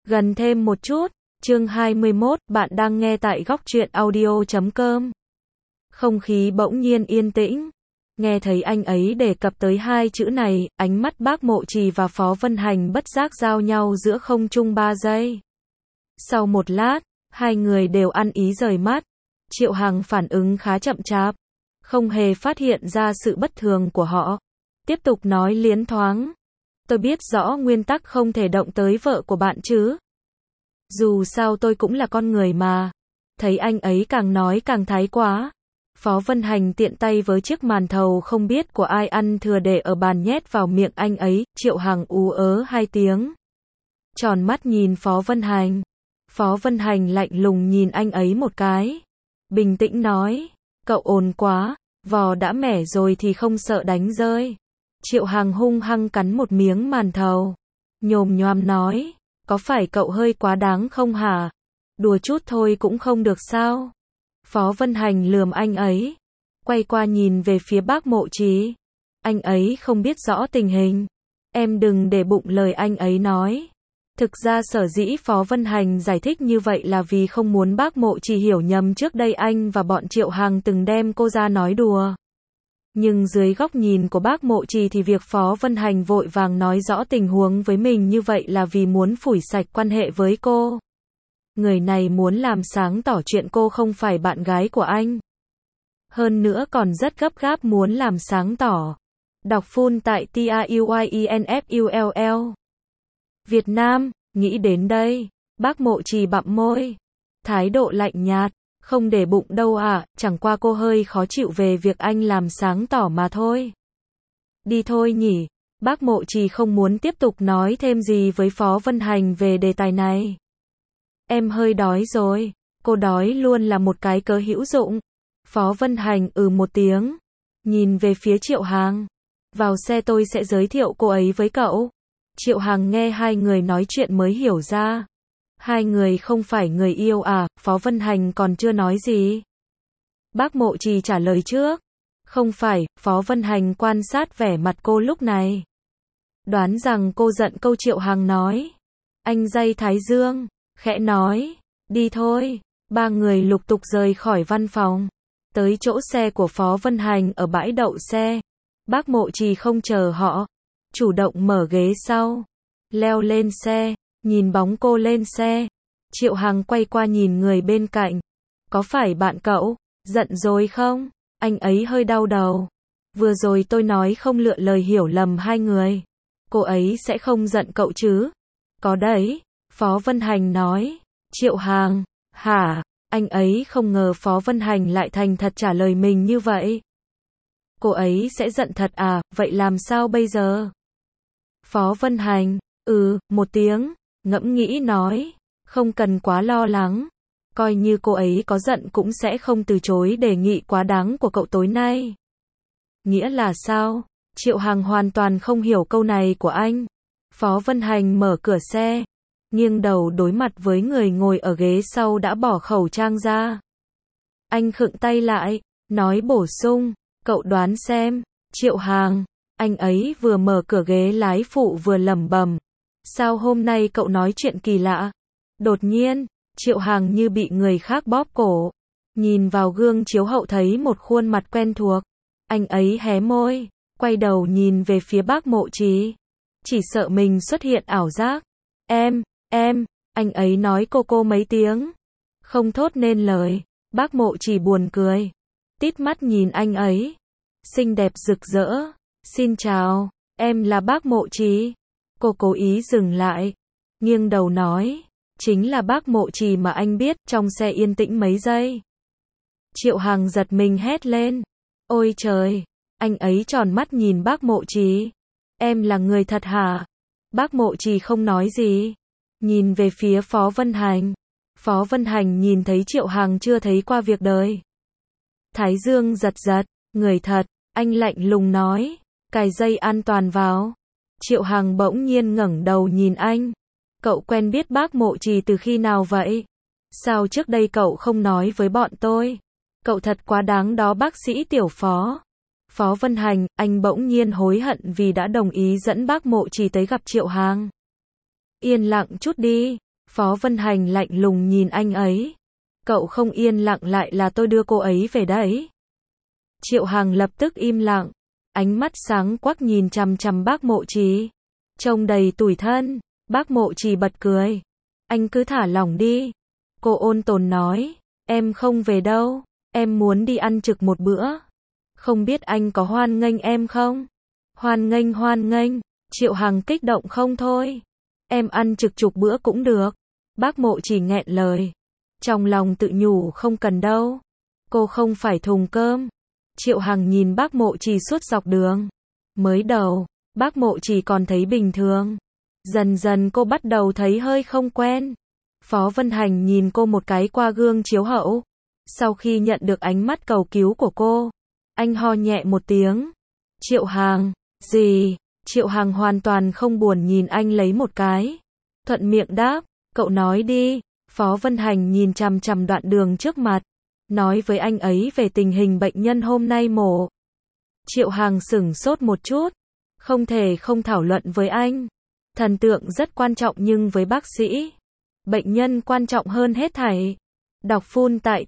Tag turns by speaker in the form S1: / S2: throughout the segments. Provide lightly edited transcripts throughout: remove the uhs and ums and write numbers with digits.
S1: Gần thêm một chút. Chương 21, bạn đang nghe tại góc truyện audio.com. Không khí bỗng nhiên yên tĩnh. Nghe thấy anh ấy đề cập tới hai chữ này, ánh mắt bác Mộ Trì và Phó Vân Hành bất giác giao nhau giữa không trung 3 giây. Sau một lát, hai người đều ăn ý rời mắt. Triệu Hằng phản ứng khá chậm chạp, không hề phát hiện ra sự bất thường của họ. Tiếp tục nói liến thoáng. Tôi biết rõ nguyên tắc không thể động tới vợ của bạn chứ. Dù sao tôi cũng là con người mà. Thấy anh ấy càng nói càng thái quá. Phó Vân Hành tiện tay với chiếc màn thầu không biết của ai ăn thừa để ở bàn nhét vào miệng anh ấy. Triệu Hằng ú ớ 2 tiếng. Tròn mắt nhìn Phó Vân Hành. Phó Vân Hành lạnh lùng nhìn anh ấy một cái. Bình tĩnh nói. Cậu ồn quá. Vò đã mẻ rồi thì không sợ đánh rơi. Triệu Hằng hung hăng cắn một miếng màn thầu. Nhồm nhoàm nói. Có phải cậu hơi quá đáng không hả? Đùa chút thôi cũng không được sao? Phó Vân Hành lườm anh ấy. Quay qua nhìn về phía bác Mộ Trì. Anh ấy không biết rõ tình hình. Em đừng để bụng lời anh ấy nói. Thực ra sở dĩ Phó Vân Hành giải thích như vậy là vì không muốn bác Mộ Trì hiểu nhầm trước đây anh và bọn Triệu Hằng từng đem cô ra nói đùa. Nhưng dưới góc nhìn của bác Mộ Trì thì việc Phó Vân Hành vội vàng nói rõ tình huống với mình như vậy là vì muốn phủi sạch quan hệ với cô. Người này muốn làm sáng tỏ chuyện cô không phải bạn gái của anh. Hơn nữa còn rất gấp gáp muốn làm sáng tỏ. Đọc full tại TAUYINFULL. Việt Nam, nghĩ đến đây, bác Mộ Trì bặm môi. Thái độ lạnh nhạt. Không để bụng đâu à, chẳng qua cô hơi khó chịu về việc anh làm sáng tỏ mà thôi. Đi thôi nhỉ, bác Mộ Trì không muốn tiếp tục nói thêm gì với Phó Vân Hành về đề tài này. Em hơi đói rồi, cô đói luôn là một cái cớ hữu dụng. Phó Vân Hành một tiếng, nhìn về phía Triệu Hằng. Vào xe tôi sẽ giới thiệu cô ấy với cậu. Triệu Hằng nghe hai người nói chuyện mới hiểu ra. Hai người không phải người yêu à, Phó Vân Hành còn chưa nói gì. Bác Mộ Trì trả lời trước. Không phải, Phó Vân Hành quan sát vẻ mặt cô lúc này. Đoán rằng cô giận câu Triệu Hằng nói. Anh day thái dương, khẽ nói, đi thôi. Ba người lục tục rời khỏi văn phòng. Tới chỗ xe của Phó Vân Hành ở bãi đậu xe. Bác Mộ Trì không chờ họ. Chủ động mở ghế sau. Leo lên xe. Nhìn bóng cô lên xe, Triệu Hằng quay qua nhìn người bên cạnh. Có phải bạn cậu, giận rồi không? Anh ấy hơi đau đầu. Vừa rồi tôi nói không lựa lời hiểu lầm hai người. Cô ấy sẽ không giận cậu chứ? Có đấy, Phó Vân Hành nói. Triệu Hằng, hả? Anh ấy không ngờ Phó Vân Hành lại thành thật trả lời mình như vậy. Cô ấy sẽ giận thật à, vậy làm sao bây giờ? Phó Vân Hành, một tiếng. Ngẫm nghĩ nói, không cần quá lo lắng. Coi như cô ấy có giận cũng sẽ không từ chối đề nghị quá đáng của cậu tối nay. Nghĩa là sao? Triệu Hằng hoàn toàn không hiểu câu này của anh. Phó Vân Hành mở cửa xe, nghiêng đầu đối mặt với người ngồi ở ghế sau đã bỏ khẩu trang ra. Anh khựng tay lại, nói bổ sung, cậu đoán xem. Triệu Hằng, anh ấy vừa mở cửa ghế lái phụ vừa lẩm bẩm. Sao hôm nay cậu nói chuyện kỳ lạ? Đột nhiên, Triệu Hằng như bị người khác bóp cổ. Nhìn vào gương chiếu hậu thấy một khuôn mặt quen thuộc. Anh ấy hé môi, quay đầu nhìn về phía bác Mộ Trì. Chỉ sợ mình xuất hiện ảo giác. Em, anh ấy nói cô mấy tiếng. Không thốt nên lời, bác Mộ Trì buồn cười. Tít mắt nhìn anh ấy. Xinh đẹp rực rỡ. Xin chào, em là bác Mộ Trì. Cô cố ý dừng lại, nghiêng đầu nói, chính là bác Mộ Trì mà anh biết. Trong xe yên tĩnh mấy giây. Triệu Hằng giật mình hét lên, ôi trời, anh ấy tròn mắt nhìn bác Mộ Trì. Em là người thật hả? Bác Mộ Trì không nói gì, nhìn về phía Phó Vân Hành. Phó Vân Hành nhìn thấy Triệu Hằng chưa thấy qua việc đời. Thái dương giật giật, người thật, anh lạnh lùng nói, cài dây an toàn vào. Triệu Hằng bỗng nhiên ngẩng đầu nhìn anh. Cậu quen biết bác Mộ Trì từ khi nào vậy? Sao trước đây cậu không nói với bọn tôi? Cậu thật quá đáng đó bác sĩ Tiểu Phó. Phó Vân Hành, anh bỗng nhiên hối hận vì đã đồng ý dẫn bác Mộ Trì tới gặp Triệu Hằng. Yên lặng chút đi. Phó Vân Hành lạnh lùng nhìn anh ấy. Cậu không yên lặng lại là tôi đưa cô ấy về đấy. Triệu Hằng lập tức im lặng. Ánh mắt sáng quắc nhìn chằm chằm bác Mộ Trì. Trông đầy tủi thân. Bác Mộ Trì bật cười. Anh cứ thả lỏng đi. Cô ôn tồn nói. Em không về đâu. Em muốn đi ăn trực một bữa. Không biết anh có hoan nghênh em không? Hoan nghênh hoan nghênh. Triệu Hằng kích động không thôi. Em ăn trực chục bữa cũng được. Bác Mộ Trì nghẹn lời. Trong lòng tự nhủ không cần đâu. Cô không phải thùng cơm. Triệu Hằng nhìn bác Mộ Trì suốt dọc đường. Mới đầu, bác Mộ Trì còn thấy bình thường. Dần dần cô bắt đầu thấy hơi không quen. Phó Vân Hành nhìn cô một cái qua gương chiếu hậu. Sau khi nhận được ánh mắt cầu cứu của cô, anh ho nhẹ một tiếng. Triệu Hằng, gì? Triệu Hằng hoàn toàn không buồn nhìn anh lấy một cái. Thuận miệng đáp, cậu nói đi. Phó Vân Hành nhìn chằm chằm đoạn đường trước mặt. Nói với anh ấy về tình hình bệnh nhân hôm nay mổ. Triệu Hằng sửng sốt một chút. Không thể không thảo luận với anh. Thần tượng rất quan trọng nhưng với bác sĩ, bệnh nhân quan trọng hơn hết thảy. Đọc full tại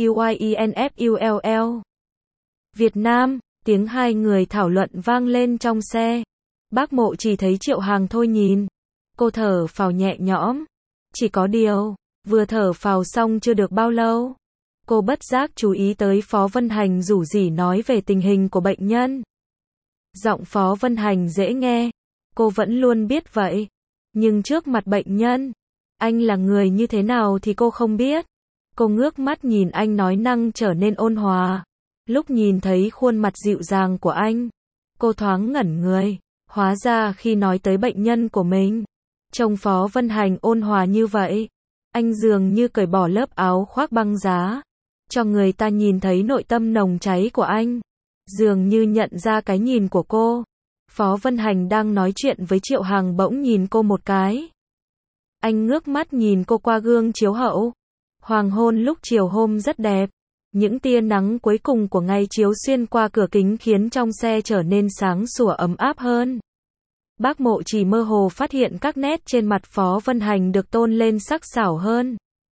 S1: TAUYINFULL. Việt Nam, tiếng hai người thảo luận vang lên trong xe. Bác Mộ chỉ thấy Triệu Hằng thôi nhìn. Cô thở phào nhẹ nhõm. Chỉ có điều, vừa thở phào xong chưa được bao lâu. Cô bất giác chú ý tới Phó Vân Hành rủ rỉ nói về tình hình của bệnh nhân. Giọng Phó Vân Hành dễ nghe. Cô vẫn luôn biết vậy. Nhưng trước mặt bệnh nhân, anh là người như thế nào thì cô không biết. Cô ngước mắt nhìn anh nói năng trở nên ôn hòa. Lúc nhìn thấy khuôn mặt dịu dàng của anh, cô thoáng ngẩn người. Hóa ra khi nói tới bệnh nhân của mình, trông Phó Vân Hành ôn hòa như vậy. Anh dường như cởi bỏ lớp áo khoác băng giá, cho người ta nhìn thấy nội tâm nồng cháy của anh. Dường như nhận ra cái nhìn của cô. Phó Vân Hành đang nói chuyện với Triệu Hằng bỗng nhìn cô một cái. Anh ngước mắt nhìn cô qua gương chiếu hậu. Hoàng hôn lúc chiều hôm rất đẹp. Những tia nắng cuối cùng của ngày chiếu xuyên qua cửa kính khiến trong xe trở nên sáng sủa ấm áp hơn. Bác Mộ chỉ mơ hồ phát hiện các nét trên mặt Phó Vân Hành được tôn lên sắc sảo hơn.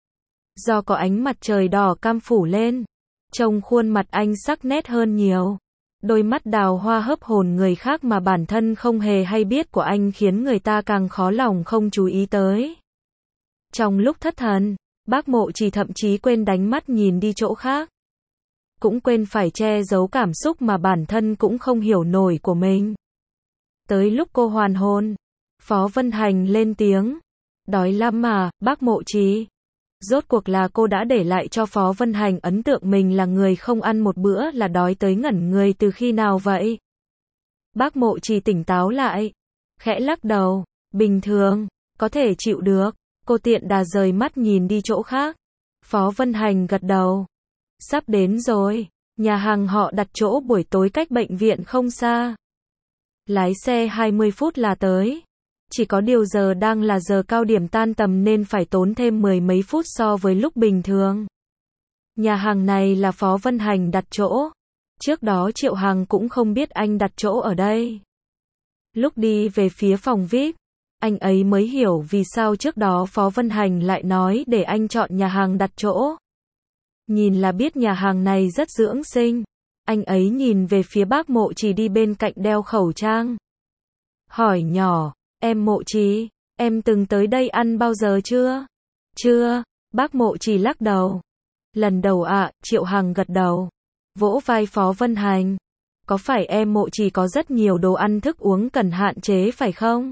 S1: Do có ánh mặt trời đỏ cam phủ lên, trông khuôn mặt anh sắc nét hơn nhiều. Đôi mắt đào hoa hấp hồn người khác mà bản thân không hề hay biết của anh khiến người ta càng khó lòng không chú ý tới. Trong lúc thất thần, bác Mộ chỉ thậm chí quên đánh mắt nhìn đi chỗ khác. Cũng quên phải che giấu cảm xúc mà bản thân cũng không hiểu nổi của mình. Tới lúc cô hoàn hồn, Phó Vân Hành lên tiếng. Đói lắm mà, bác Mộ Trì. Rốt cuộc là cô đã để lại cho Phó Vân Hành ấn tượng mình là người không ăn một bữa là đói tới ngẩn người từ khi nào vậy? Bác Mộ Trì tỉnh táo lại, khẽ lắc đầu, bình thường, có thể chịu được. Cô tiện đà rời mắt nhìn đi chỗ khác. Phó Vân Hành gật đầu. Sắp đến rồi, nhà hàng họ đặt chỗ buổi tối cách bệnh viện không xa. Lái xe 20 phút là tới. Chỉ có điều giờ đang là giờ cao điểm tan tầm nên phải tốn thêm 10 mấy phút so với lúc bình thường. Nhà hàng này là Phó Vân Hành đặt chỗ. Trước đó Triệu Hằng cũng không biết anh đặt chỗ ở đây. Lúc đi về phía phòng VIP, anh ấy mới hiểu vì sao trước đó Phó Vân Hành lại nói để anh chọn nhà hàng đặt chỗ. Nhìn là biết nhà hàng này rất dưỡng sinh. Anh ấy nhìn về phía bác Mộ Trì đi bên cạnh đeo khẩu trang. Hỏi nhỏ, em Mộ Trì, em từng tới đây ăn bao giờ chưa? Chưa, bác Mộ Trì lắc đầu. Lần đầu ạ, Triệu Hằng gật đầu. Vỗ vai Phó Vân Hành. Có phải em Mộ Trì có rất nhiều đồ ăn thức uống cần hạn chế phải không?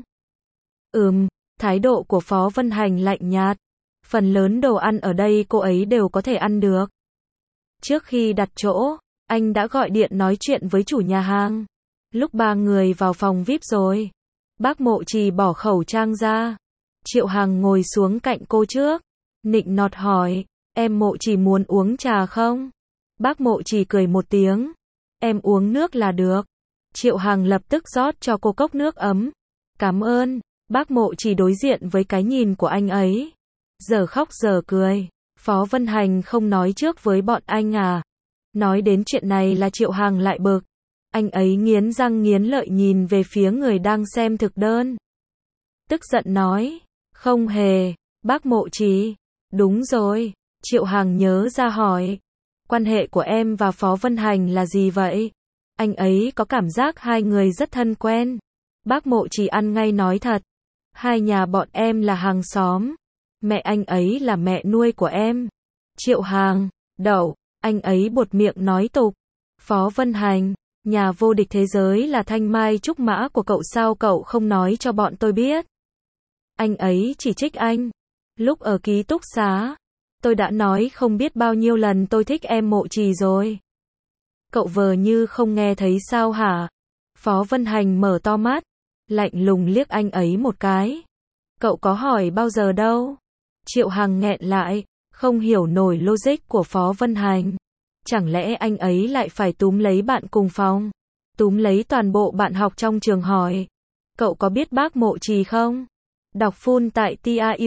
S1: Thái độ của Phó Vân Hành lạnh nhạt. Phần lớn đồ ăn ở đây cô ấy đều có thể ăn được. Trước khi đặt chỗ, anh đã gọi điện nói chuyện với chủ nhà hàng. Lúc ba người vào phòng VIP rồi, bác Mộ Trì bỏ khẩu trang ra. Triệu Hằng ngồi xuống cạnh cô trước, nịnh nọt hỏi, em Mộ Trì muốn uống trà không? Bác Mộ Trì cười một tiếng, em uống nước là được. Triệu Hằng lập tức rót cho cô cốc nước ấm. Cảm ơn. Bác Mộ Trì đối diện với cái nhìn của anh ấy, giờ khóc giờ cười. Phó Vân Hành không nói trước với bọn anh à? Nói đến chuyện này là Triệu Hằng lại bực. Anh ấy nghiến răng nghiến lợi nhìn về phía người đang xem thực đơn. Tức giận nói, không hề, Bác Mộ Trì. Đúng rồi. Triệu Hằng nhớ ra hỏi. Quan hệ của em và Phó Vân Hành là gì vậy? Anh ấy có cảm giác hai người rất thân quen. Bác Mộ Trì ăn ngay nói thật. Hai nhà bọn em là hàng xóm. Mẹ anh ấy là mẹ nuôi của em. Triệu Hằng. Đậu. Anh ấy buột miệng nói tục. Phó Vân Hành. Nhà vô địch thế giới là thanh mai trúc mã của cậu sao cậu không nói cho bọn tôi biết? Anh ấy chỉ trích anh. Lúc ở ký túc xá, tôi đã nói không biết bao nhiêu lần tôi thích em Mộ Trì rồi. Cậu vờ như không nghe thấy sao hả? Phó Vân Hành mở to mắt, lạnh lùng liếc anh ấy một cái. Cậu có hỏi bao giờ đâu? Triệu Hằng nghẹn lại, không hiểu nổi logic của Phó Vân Hành. Chẳng lẽ anh ấy lại phải túm lấy bạn cùng phòng? Túm lấy toàn bộ bạn học trong trường hỏi. Cậu có biết bác Mộ Trì không? Đọc full tại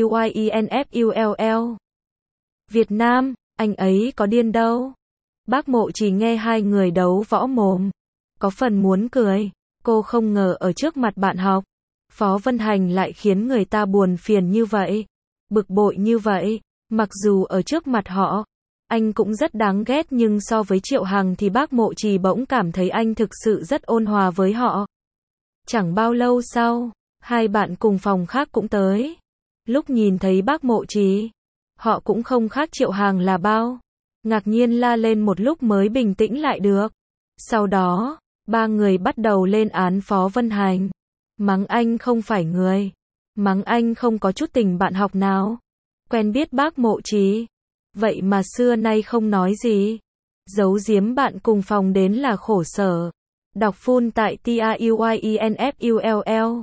S1: TAUYINFULL. Việt Nam, anh ấy có điên đâu. Bác Mộ Trì nghe hai người đấu võ mồm. Có phần muốn cười. Cô không ngờ ở trước mặt bạn học, Phó Vân Hành lại khiến người ta buồn phiền như vậy. Bực bội như vậy. Mặc dù ở trước mặt họ, anh cũng rất đáng ghét nhưng so với Triệu Hằng thì bác Mộ Trì bỗng cảm thấy anh thực sự rất ôn hòa với họ. Chẳng bao lâu sau, hai bạn cùng phòng khác cũng tới. Lúc nhìn thấy bác Mộ Trì, họ cũng không khác Triệu Hằng là bao. Ngạc nhiên la lên một lúc mới bình tĩnh lại được. Sau đó, ba người bắt đầu lên án Phó Vân Hành. Mắng anh không phải người. Mắng anh không có chút tình bạn học nào. Quen biết bác Mộ Trì. Vậy mà xưa nay không nói gì. Giấu giếm bạn cùng phòng đến là khổ sở. Đọc full tại TAUYINFULL.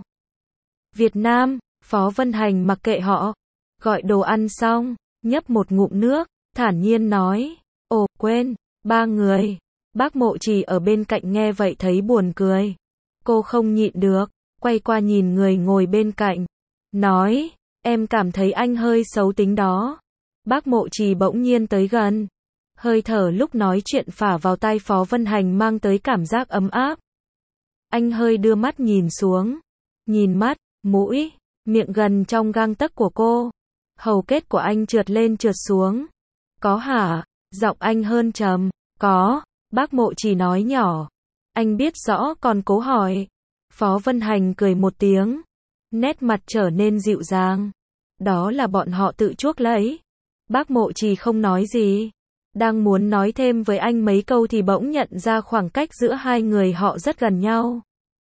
S1: Việt Nam, Phó Vân Hành mặc kệ họ. Gọi đồ ăn xong, nhấp một ngụm nước, thản nhiên nói. Ồ, quên, ba người. Bác Mộ Trì ở bên cạnh nghe vậy thấy buồn cười. Cô không nhịn được, quay qua nhìn người ngồi bên cạnh. Nói, em cảm thấy anh hơi xấu tính đó. Bác Mộ Trì bỗng nhiên tới gần. Hơi thở lúc nói chuyện phả vào tai Phó Vân Hành mang tới cảm giác ấm áp. Anh hơi đưa mắt nhìn xuống. Nhìn mắt, mũi, miệng gần trong gang tấc của cô. Hầu kết của anh trượt lên trượt xuống. Có hả? Giọng anh hơn trầm. Có, bác Mộ Trì nói nhỏ. Anh biết rõ còn cố hỏi. Phó Vân Hành cười một tiếng. Nét mặt trở nên dịu dàng. Đó là bọn họ tự chuốc lấy. Bác Mộ Trì không nói gì. Đang muốn nói thêm với anh mấy câu thì bỗng nhận ra khoảng cách giữa hai người họ rất gần nhau.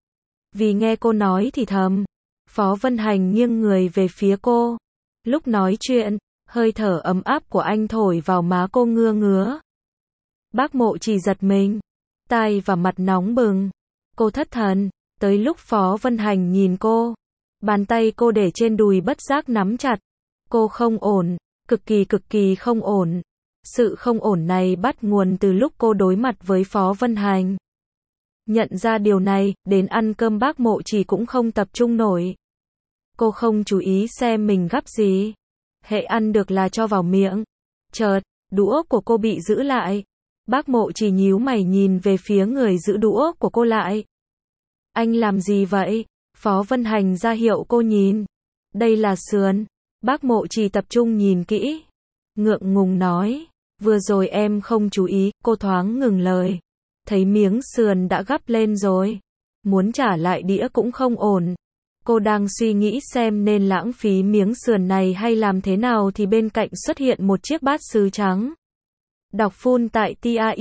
S1: Vì nghe cô nói thì thầm. Phó Vân Hành nghiêng người về phía cô. Lúc nói chuyện, hơi thở ấm áp của anh thổi vào má cô ngứa ngứa. Bác Mộ Trì giật mình. Tai và mặt nóng bừng. Cô thất thần. Tới lúc Phó Vân Hành nhìn cô. Bàn tay cô để trên đùi bất giác nắm chặt. Cô không ổn. Cực kỳ không ổn. Sự không ổn này bắt nguồn từ lúc cô đối mặt với Phó Vân Hành. Nhận ra điều này, đến ăn cơm bác Mộ Trì cũng không tập trung nổi. Cô không chú ý xem mình gắp gì. Hệ ăn được là cho vào miệng. Chợt, đũa của cô bị giữ lại. Bác Mộ Trì nhíu mày nhìn về phía người giữ đũa của cô lại. Anh làm gì vậy? Phó Vân Hành ra hiệu cô nhìn. Đây là sườn. Bác Mộ Trì tập trung nhìn kỹ. Ngượng ngùng nói. Vừa rồi em không chú ý, cô thoáng ngừng lời. Thấy miếng sườn đã gắp lên rồi. Muốn trả lại đĩa cũng không ổn. Cô đang suy nghĩ xem nên lãng phí miếng sườn này hay làm thế nào thì bên cạnh xuất hiện một chiếc bát sứ trắng. Đọc full tại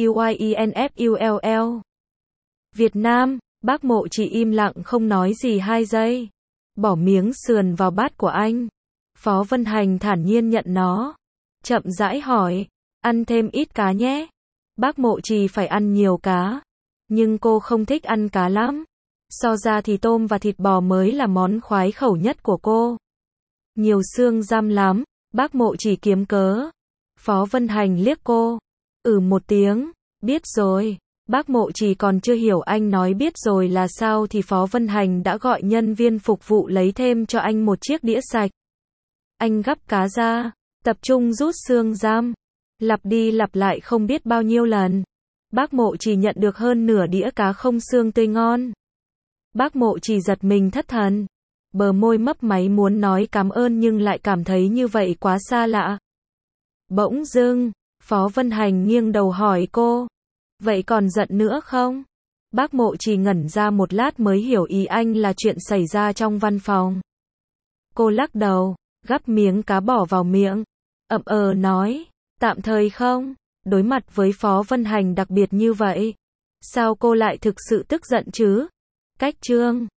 S1: TAUYINFULL. Việt Nam, bác Mộ Trì im lặng không nói gì 2 giây. Bỏ miếng sườn vào bát của anh. Phó Vân Hành thản nhiên nhận nó. Chậm rãi hỏi. Ăn thêm ít cá nhé. Bác Mộ Trì phải ăn nhiều cá. Nhưng cô không thích ăn cá lắm. So ra thì tôm và thịt bò mới là món khoái khẩu nhất của cô. Nhiều xương giam lắm. Bác Mộ Trì kiếm cớ. Phó Vân Hành liếc cô. Một tiếng. Biết rồi. Bác Mộ Trì còn chưa hiểu anh nói biết rồi là sao thì Phó Vân Hành đã gọi nhân viên phục vụ lấy thêm cho anh một chiếc đĩa sạch. Anh gắp cá ra. Tập trung rút xương giam. Lặp đi lặp lại không biết bao nhiêu lần. Bác Mộ Trì nhận được hơn nửa đĩa cá không xương tươi ngon. Bác Mộ Trì giật mình thất thần. bờ môi mấp máy muốn nói cảm ơn nhưng lại cảm thấy như vậy quá xa lạ. Bỗng dưng, Phó Vân Hành nghiêng đầu hỏi cô, vậy còn giận nữa không? Bác Mộ Trì ngẩn ra một lát mới hiểu ý anh là chuyện xảy ra trong văn phòng. Cô lắc đầu, gắp miếng cá bỏ vào miệng, nói, tạm thời không. Đối mặt với Phó Vân Hành đặc biệt như vậy, sao cô lại thực sự tức giận chứ? Cách chương